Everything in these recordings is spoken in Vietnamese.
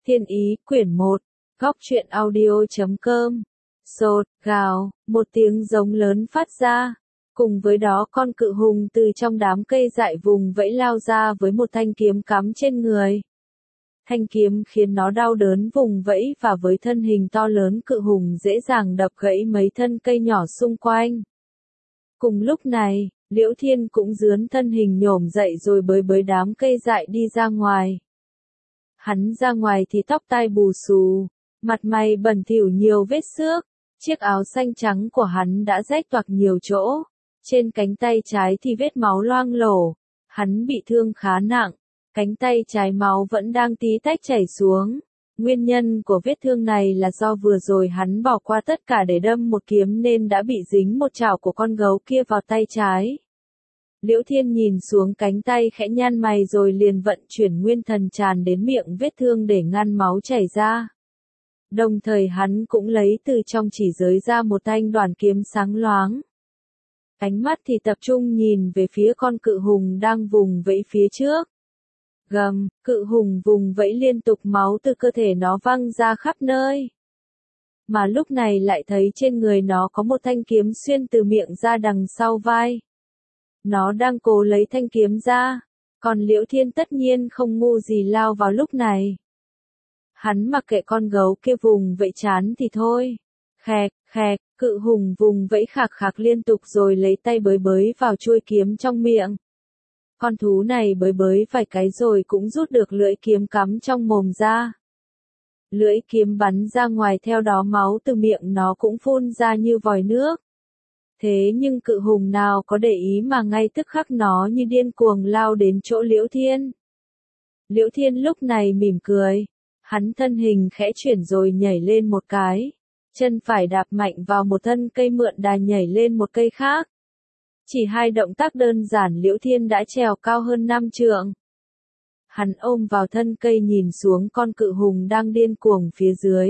Thiên ý, quyển 1, góc truyện audio.com. Sột, gào, một tiếng giống lớn phát ra. Cùng với đó con cự hùng từ trong đám cây dại vùng vẫy lao ra với một thanh kiếm cắm trên người. Thanh kiếm khiến nó đau đớn vùng vẫy và với thân hình to lớn cự hùng dễ dàng đập gãy mấy thân cây nhỏ xung quanh. Cùng lúc này, Liễu Thiên cũng dướn thân hình nhổm dậy rồi bới đám cây dại đi ra ngoài. Hắn ra ngoài thì tóc tai bù xù, mặt mày bẩn thỉu nhiều vết xước, chiếc áo xanh trắng của hắn đã rách toạc nhiều chỗ, trên cánh tay trái thì vết máu loang lổ, hắn bị thương khá nặng, cánh tay trái máu vẫn đang tí tách chảy xuống. Nguyên nhân của vết thương này là do vừa rồi hắn bỏ qua tất cả để đâm một kiếm nên đã bị dính một chảo của con gấu kia vào tay trái. Liễu Thiên nhìn xuống cánh tay khẽ nhăn mày rồi liền vận chuyển nguyên thần tràn đến miệng vết thương để ngăn máu chảy ra. Đồng thời hắn cũng lấy từ trong chỉ giới ra một thanh đoàn kiếm sáng loáng. Ánh mắt thì tập trung nhìn về phía con cự hùng đang vùng vẫy phía trước. Gầm, cự hùng vùng vẫy liên tục, máu từ cơ thể nó văng ra khắp nơi. Mà lúc này lại thấy trên người nó có một thanh kiếm xuyên từ miệng ra đằng sau vai. Nó đang cố lấy thanh kiếm ra, còn Liễu Thiên tất nhiên không ngu gì lao vào lúc này. Hắn mặc kệ con gấu kia vùng vẫy chán thì thôi. Khẹt, khẹt, cự hùng vùng vẫy khạc khạc liên tục rồi lấy tay bới vào chuôi kiếm trong miệng. Con thú này bới vài cái rồi cũng rút được lưỡi kiếm cắm trong mồm ra. Lưỡi kiếm bắn ra ngoài, theo đó máu từ miệng nó cũng phun ra như vòi nước. Thế nhưng cự hùng nào có để ý mà ngay tức khắc nó như điên cuồng lao đến chỗ Liễu Thiên. Liễu Thiên lúc này mỉm cười, hắn thân hình khẽ chuyển rồi nhảy lên một cái, chân phải đạp mạnh vào một thân cây mượn đà nhảy lên một cây khác. Chỉ hai động tác đơn giản Liễu Thiên đã trèo cao hơn 5 trượng. Hắn ôm vào thân cây nhìn xuống con cự hùng đang điên cuồng phía dưới.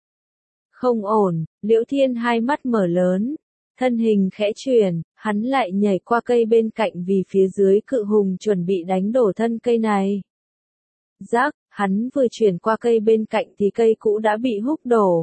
Không ổn, Liễu Thiên hai mắt mở lớn. Thân hình khẽ chuyển, hắn lại nhảy qua cây bên cạnh vì phía dưới cự hùng chuẩn bị đánh đổ thân cây này. Rắc, hắn vừa chuyển qua cây bên cạnh thì cây cũ đã bị húc đổ.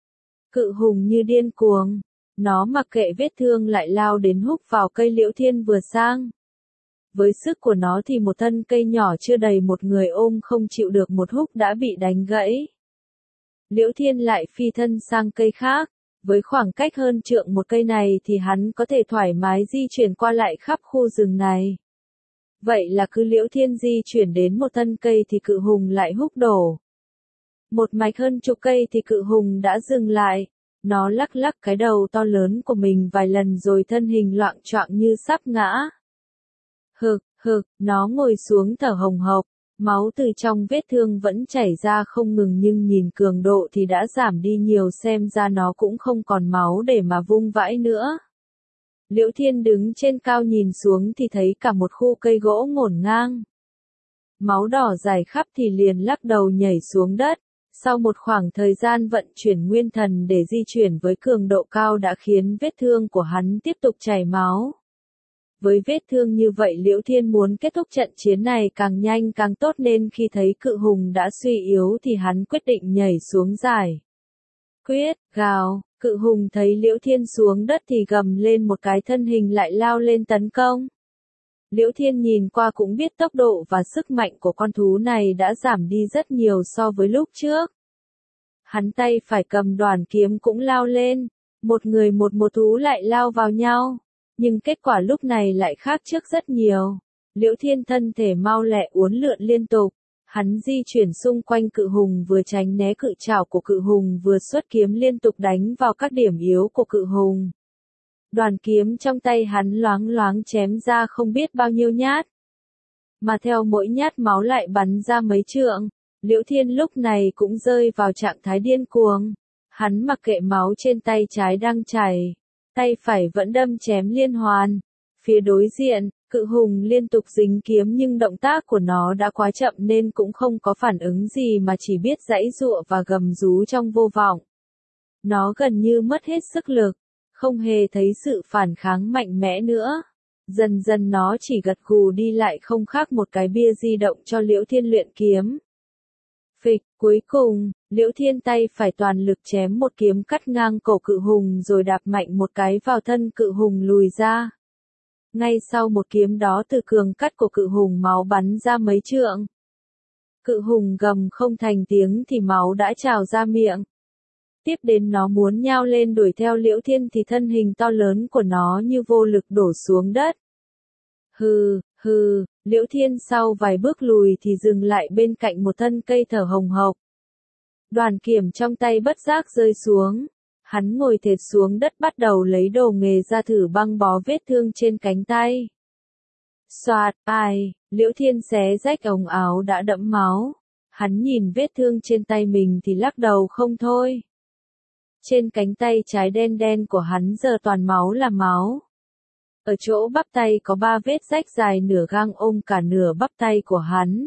Cự hùng như điên cuồng, nó mặc kệ vết thương lại lao đến húc vào cây Liễu Thiên vừa sang. Với sức của nó thì một thân cây nhỏ chưa đầy một người ôm không chịu được một húc đã bị đánh gãy. Liễu Thiên lại phi thân sang cây khác. Với khoảng cách hơn trượng một cây này thì hắn có thể thoải mái di chuyển qua lại khắp khu rừng này. Vậy là cứ Liễu Thiên di chuyển đến một thân cây thì cự hùng lại húc đổ. Một mạch hơn chục cây thì cự hùng đã dừng lại. Nó lắc lắc cái đầu to lớn của mình vài lần rồi thân hình loạng choạng như sắp ngã. Hực, nó ngồi xuống thở hồng hộc. Máu từ trong vết thương vẫn chảy ra không ngừng nhưng nhìn cường độ thì đã giảm đi nhiều, xem ra nó cũng không còn máu để mà vung vãi nữa. Liễu Thiên đứng trên cao nhìn xuống thì thấy cả một khu cây gỗ ngổn ngang. Máu đỏ dài khắp thì liền lắc đầu nhảy xuống đất. Sau một khoảng thời gian vận chuyển nguyên thần để di chuyển với cường độ cao đã khiến vết thương của hắn tiếp tục chảy máu. Với vết thương như vậy Liễu Thiên muốn kết thúc trận chiến này càng nhanh càng tốt nên khi thấy cự hùng đã suy yếu thì hắn quyết định nhảy xuống giải. Quyết, gào, cự hùng thấy Liễu Thiên xuống đất thì gầm lên một cái, thân hình lại lao lên tấn công. Liễu Thiên nhìn qua cũng biết tốc độ và sức mạnh của con thú này đã giảm đi rất nhiều so với lúc trước. Hắn tay phải cầm đoàn kiếm cũng lao lên, một người một thú lại lao vào nhau. Nhưng kết quả lúc này lại khác trước rất nhiều. Liễu Thiên thân thể mau lẹ uốn lượn liên tục. Hắn di chuyển xung quanh cự hùng, vừa tránh né cự trảo của cự hùng vừa xuất kiếm liên tục đánh vào các điểm yếu của cự hùng. Đoàn kiếm trong tay hắn loáng loáng chém ra không biết bao nhiêu nhát. Mà theo mỗi nhát máu lại bắn ra mấy trượng. Liễu Thiên lúc này cũng rơi vào trạng thái điên cuồng. Hắn mặc kệ máu trên tay trái đang chảy. Tay phải vẫn đâm chém liên hoàn. Phía đối diện, cự hùng liên tục dính kiếm nhưng động tác của nó đã quá chậm nên cũng không có phản ứng gì mà chỉ biết giãy giụa và gầm rú trong vô vọng. Nó gần như mất hết sức lực, không hề thấy sự phản kháng mạnh mẽ nữa. Dần dần nó chỉ gật gù đi lại không khác một cái bia di động cho Liễu Thiên luyện kiếm. Phịch, cuối cùng, Liễu Thiên tay phải toàn lực chém một kiếm cắt ngang cổ cự hùng rồi đạp mạnh một cái vào thân cự hùng lùi ra. Ngay sau một kiếm đó từ cường cắt cổ cự hùng máu bắn ra mấy trượng. Cự hùng gầm không thành tiếng thì máu đã trào ra miệng. Tiếp đến nó muốn nhao lên đuổi theo Liễu Thiên thì thân hình to lớn của nó như vô lực đổ xuống đất. Hừ, hừ, Liễu Thiên sau vài bước lùi thì dừng lại bên cạnh một thân cây thở hồng hộc. Đoàn kiểm trong tay bất giác rơi xuống. Hắn ngồi thệt xuống đất bắt đầu lấy đồ nghề ra thử băng bó vết thương trên cánh tay. Xoạt, ai, Liễu Thiên xé rách ống áo đã đẫm máu. Hắn nhìn vết thương trên tay mình thì lắc đầu không thôi. Trên cánh tay trái đen đen của hắn giờ toàn máu là máu. Ở chỗ bắp tay có 3 vết rách dài nửa gang ôm cả nửa bắp tay của hắn.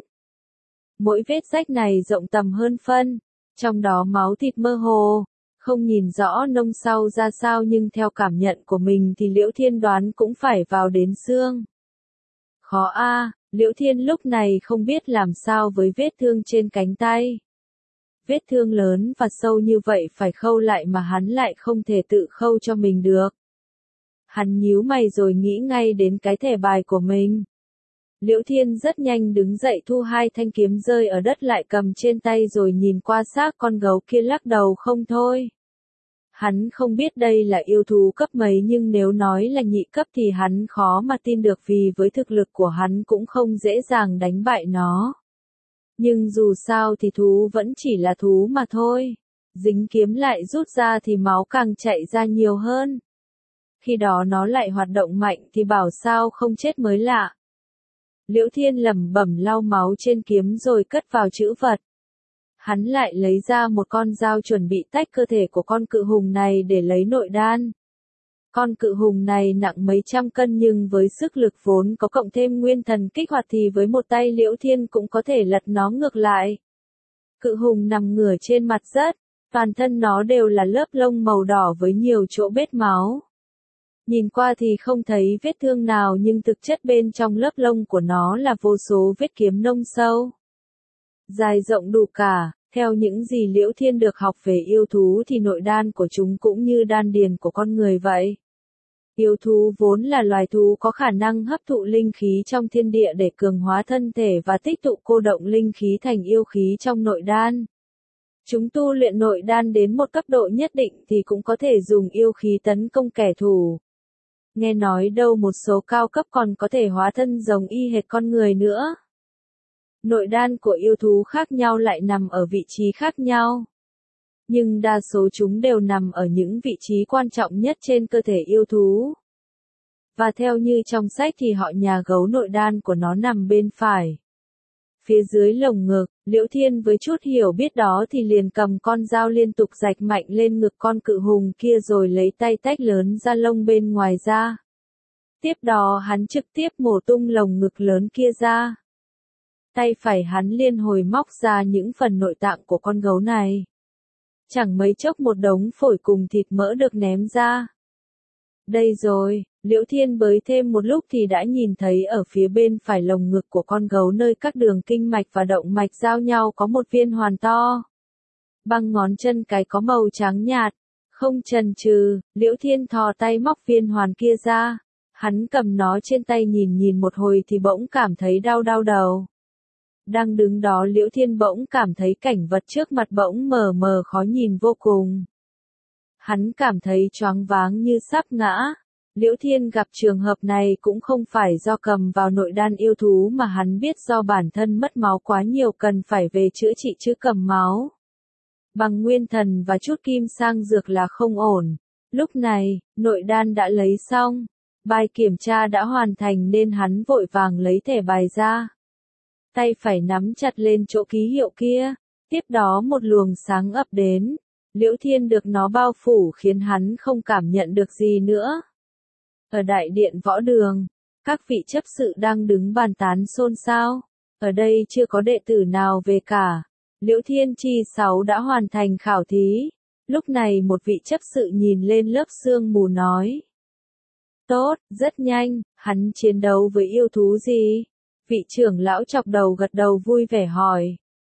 Mỗi vết rách này rộng tầm hơn phân, trong đó máu thịt mơ hồ, không nhìn rõ nông sau ra sao nhưng theo cảm nhận của mình thì Liễu Thiên đoán cũng phải vào đến xương. Khó a, Liễu Thiên lúc này không biết làm sao với vết thương trên cánh tay. Vết thương lớn và sâu như vậy phải khâu lại mà hắn lại không thể tự khâu cho mình được. Hắn nhíu mày rồi nghĩ ngay đến cái thẻ bài của mình. Liễu Thiên rất nhanh đứng dậy thu 2 thanh kiếm rơi ở đất lại cầm trên tay rồi nhìn qua xác con gấu kia lắc đầu không thôi. Hắn không biết đây là yêu thú cấp mấy nhưng nếu nói là nhị cấp thì hắn khó mà tin được vì với thực lực của hắn cũng không dễ dàng đánh bại nó. Nhưng dù sao thì thú vẫn chỉ là thú mà thôi. Dính kiếm lại rút ra thì máu càng chạy ra nhiều hơn. Khi đó nó lại hoạt động mạnh thì bảo sao không chết mới lạ. Liễu Thiên lẩm bẩm lau máu trên kiếm rồi cất vào trữ vật. Hắn lại lấy ra một con dao chuẩn bị tách cơ thể của con cự hùng này để lấy nội đan. Con cự hùng này nặng mấy trăm cân nhưng với sức lực vốn có cộng thêm nguyên thần kích hoạt thì với một tay Liễu Thiên cũng có thể lật nó ngược lại. Cự hùng nằm ngửa trên mặt đất, toàn thân nó đều là lớp lông màu đỏ với nhiều chỗ bết máu. Nhìn qua thì không thấy vết thương nào nhưng thực chất bên trong lớp lông của nó là vô số vết kiếm nông sâu. Dài rộng đủ cả, theo những gì Liễu Thiên được học về yêu thú thì nội đan của chúng cũng như đan điền của con người vậy. Yêu thú vốn là loài thú có khả năng hấp thụ linh khí trong thiên địa để cường hóa thân thể và tích tụ cô động linh khí thành yêu khí trong nội đan. Chúng tu luyện nội đan đến một cấp độ nhất định thì cũng có thể dùng yêu khí tấn công kẻ thù. Nghe nói đâu một số cao cấp còn có thể hóa thân giống y hệt con người nữa. Nội đan của yêu thú khác nhau lại nằm ở vị trí khác nhau. Nhưng đa số chúng đều nằm ở những vị trí quan trọng nhất trên cơ thể yêu thú. Và theo như trong sách thì họ nhà gấu nội đan của nó nằm bên phải. Phía dưới lồng ngực, Liễu Thiên với chút hiểu biết đó thì liền cầm con dao liên tục rạch mạnh lên ngực con cự hùng kia rồi lấy tay tách lớn da lông bên ngoài ra. Tiếp đó hắn trực tiếp mổ tung lồng ngực lớn kia ra. Tay phải hắn liên hồi móc ra những phần nội tạng của con gấu này. Chẳng mấy chốc một đống phổi cùng thịt mỡ được ném ra. Đây rồi, Liễu Thiên bới thêm một lúc thì đã nhìn thấy ở phía bên phải lồng ngực của con gấu nơi các đường kinh mạch và động mạch giao nhau có một viên hoàn to. Bằng ngón chân cái có màu trắng nhạt. Không chần chừ, Liễu Thiên thò tay móc viên hoàn kia ra. Hắn cầm nó trên tay nhìn một hồi thì bỗng cảm thấy đau đầu. Đang đứng đó Liễu Thiên bỗng cảm thấy cảnh vật trước mặt bỗng mờ mờ khó nhìn vô cùng. Hắn cảm thấy choáng váng như sắp ngã. Liễu Thiên gặp trường hợp này cũng không phải do cầm vào nội đan yêu thú mà hắn biết do bản thân mất máu quá nhiều cần phải về chữa trị chứ cầm máu. Bằng nguyên thần và chút kim sang dược là không ổn. Lúc này, nội đan đã lấy xong. Bài kiểm tra đã hoàn thành nên hắn vội vàng lấy thẻ bài ra. Tay phải nắm chặt lên chỗ ký hiệu kia. Tiếp đó một luồng sáng ập đến. Liễu Thiên được nó bao phủ khiến hắn không cảm nhận được gì nữa. Ở đại điện võ đường, các vị chấp sự đang đứng bàn tán xôn xao. Ở đây chưa có đệ tử nào về cả. Liễu Thiên Chi 6 đã hoàn thành khảo thí. Lúc này một vị chấp sự nhìn lên lớp sương mù nói. Tốt, rất nhanh, hắn chiến đấu với yêu thú gì? Vị trưởng lão chọc đầu gật đầu vui vẻ hỏi.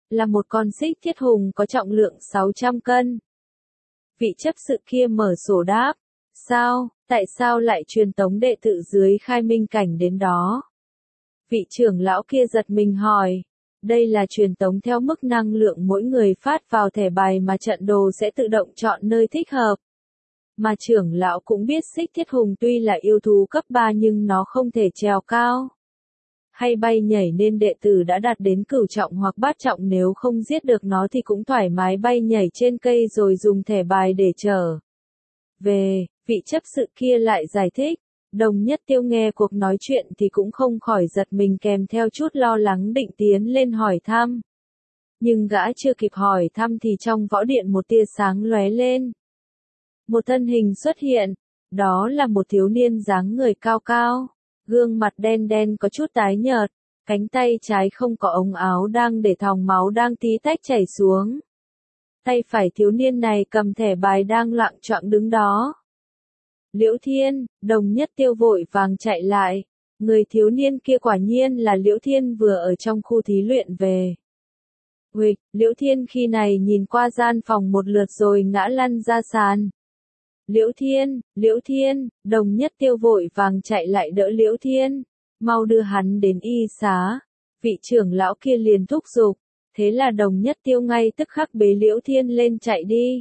là một con xích thiết hùng có trọng lượng 600 cân. Vị chấp sự kia mở sổ đáp, sao, tại sao lại truyền tống đệ tử dưới khai minh cảnh đến đó? Vị trưởng lão kia giật mình hỏi, đây là truyền tống theo mức năng lượng mỗi người phát vào thẻ bài mà trận đồ sẽ tự động chọn nơi thích hợp. Mà trưởng lão cũng biết xích thiết hùng tuy là yêu thú cấp 3 nhưng nó không thể trèo cao hay bay nhảy nên đệ tử đã đạt đến cửu trọng hoặc bát trọng, nếu không giết được nó thì cũng thoải mái bay nhảy trên cây rồi dùng thẻ bài để trở về. Vị chấp sự kia lại giải thích. Đồng Nhất Tiêu nghe cuộc nói chuyện thì cũng không khỏi giật mình kèm theo chút lo lắng định tiến lên hỏi thăm. Nhưng gã chưa kịp hỏi thăm thì trong võ điện một tia sáng lóe lên. Một thân hình xuất hiện, đó là một thiếu niên dáng người cao cao, gương mặt đen đen có chút tái nhợt, cánh tay trái không có ống áo đang để thòng máu đang tí tách chảy xuống. Tay phải thiếu niên này cầm thẻ bài đang loạng choạng đứng đó. Liễu Thiên, Đồng Nhất Tiêu vội vàng chạy lại. Người thiếu niên kia quả nhiên là Liễu Thiên vừa ở trong khu thí luyện về. Huịch, Liễu Thiên khi này nhìn qua gian phòng một lượt rồi ngã lăn ra sàn. Liễu Thiên, Đồng Nhất Tiêu vội vàng chạy lại đỡ Liễu Thiên, mau đưa hắn đến y xá. Vị trưởng lão kia liền thúc giục, thế là Đồng Nhất Tiêu ngay tức khắc bế Liễu Thiên lên chạy đi.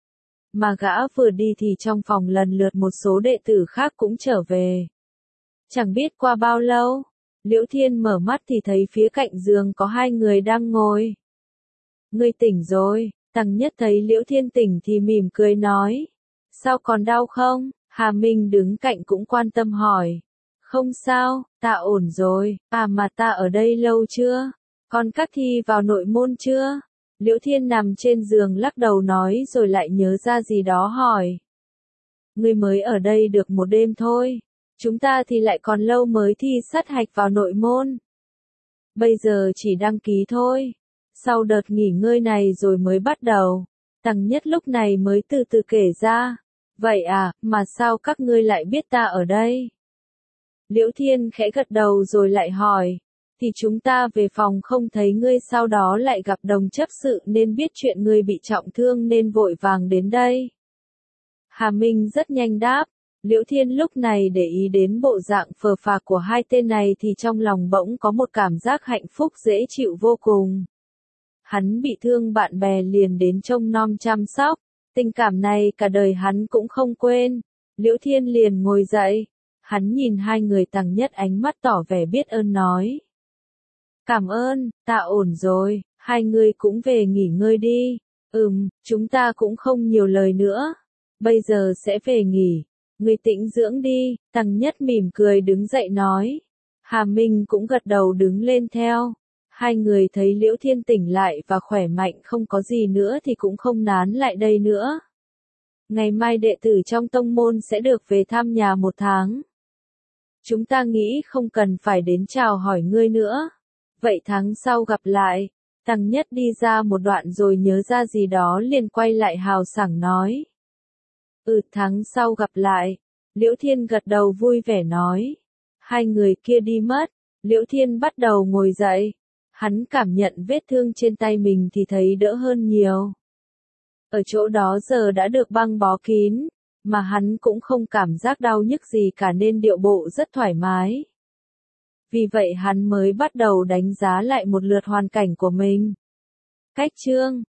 Mà gã vừa đi thì trong phòng lần lượt một số đệ tử khác cũng trở về. Chẳng biết qua bao lâu, Liễu Thiên mở mắt thì thấy phía cạnh giường có hai người đang ngồi. Ngươi tỉnh rồi, Tăng Nhất thấy Liễu Thiên tỉnh thì mỉm cười nói. Sao còn đau không? Hà Minh đứng cạnh cũng quan tâm hỏi. Không sao, ta ổn rồi, mà ta ở đây lâu chưa? Con các thi vào nội môn chưa? Liễu Thiên nằm trên giường lắc đầu nói rồi lại nhớ ra gì đó hỏi. Ngươi mới ở đây được một đêm thôi, chúng ta thì lại còn lâu mới thi sát hạch vào nội môn. Bây giờ chỉ đăng ký thôi, sau đợt nghỉ ngơi này rồi mới bắt đầu. Tăng Nhất lúc này mới từ từ kể ra. Vậy à, mà sao các ngươi lại biết ta ở đây? Liễu Thiên khẽ gật đầu rồi lại hỏi. Thì chúng ta về phòng không thấy ngươi, sau đó lại gặp Đồng chấp sự nên biết chuyện ngươi bị trọng thương nên vội vàng đến đây. Hà Minh rất nhanh đáp. Liễu Thiên lúc này để ý đến bộ dạng phờ phạc của hai tên này thì trong lòng bỗng có một cảm giác hạnh phúc dễ chịu vô cùng. Hắn bị thương bạn bè liền đến trông nom chăm sóc, tình cảm này cả đời hắn cũng không quên. Liễu Thiên liền ngồi dậy, hắn nhìn hai người Tăng Nhất ánh mắt tỏ vẻ biết ơn nói. Cảm ơn, ta ổn rồi, hai người cũng về nghỉ ngơi đi. Chúng ta cũng không nhiều lời nữa, bây giờ sẽ về nghỉ. Ngươi tĩnh dưỡng đi, Tăng Nhất mỉm cười đứng dậy nói. Hà Minh cũng gật đầu đứng lên theo. Hai người thấy Liễu Thiên tỉnh lại và khỏe mạnh không có gì nữa thì cũng không nán lại đây nữa. Ngày mai đệ tử trong tông môn sẽ được về thăm nhà một tháng. Chúng ta nghĩ không cần phải đến chào hỏi ngươi nữa. Vậy tháng sau gặp lại. Tăng Nhất đi ra một đoạn rồi nhớ ra gì đó liền quay lại hào sảng nói. Tháng sau gặp lại. Liễu Thiên gật đầu vui vẻ nói. Hai người kia đi mất. Liễu Thiên bắt đầu ngồi dậy. Hắn cảm nhận vết thương trên tay mình thì thấy đỡ hơn nhiều. Ở chỗ đó giờ đã được băng bó kín, mà hắn cũng không cảm giác đau nhức gì cả nên điệu bộ rất thoải mái. Vì vậy hắn mới bắt đầu đánh giá lại một lượt hoàn cảnh của mình. Cách chương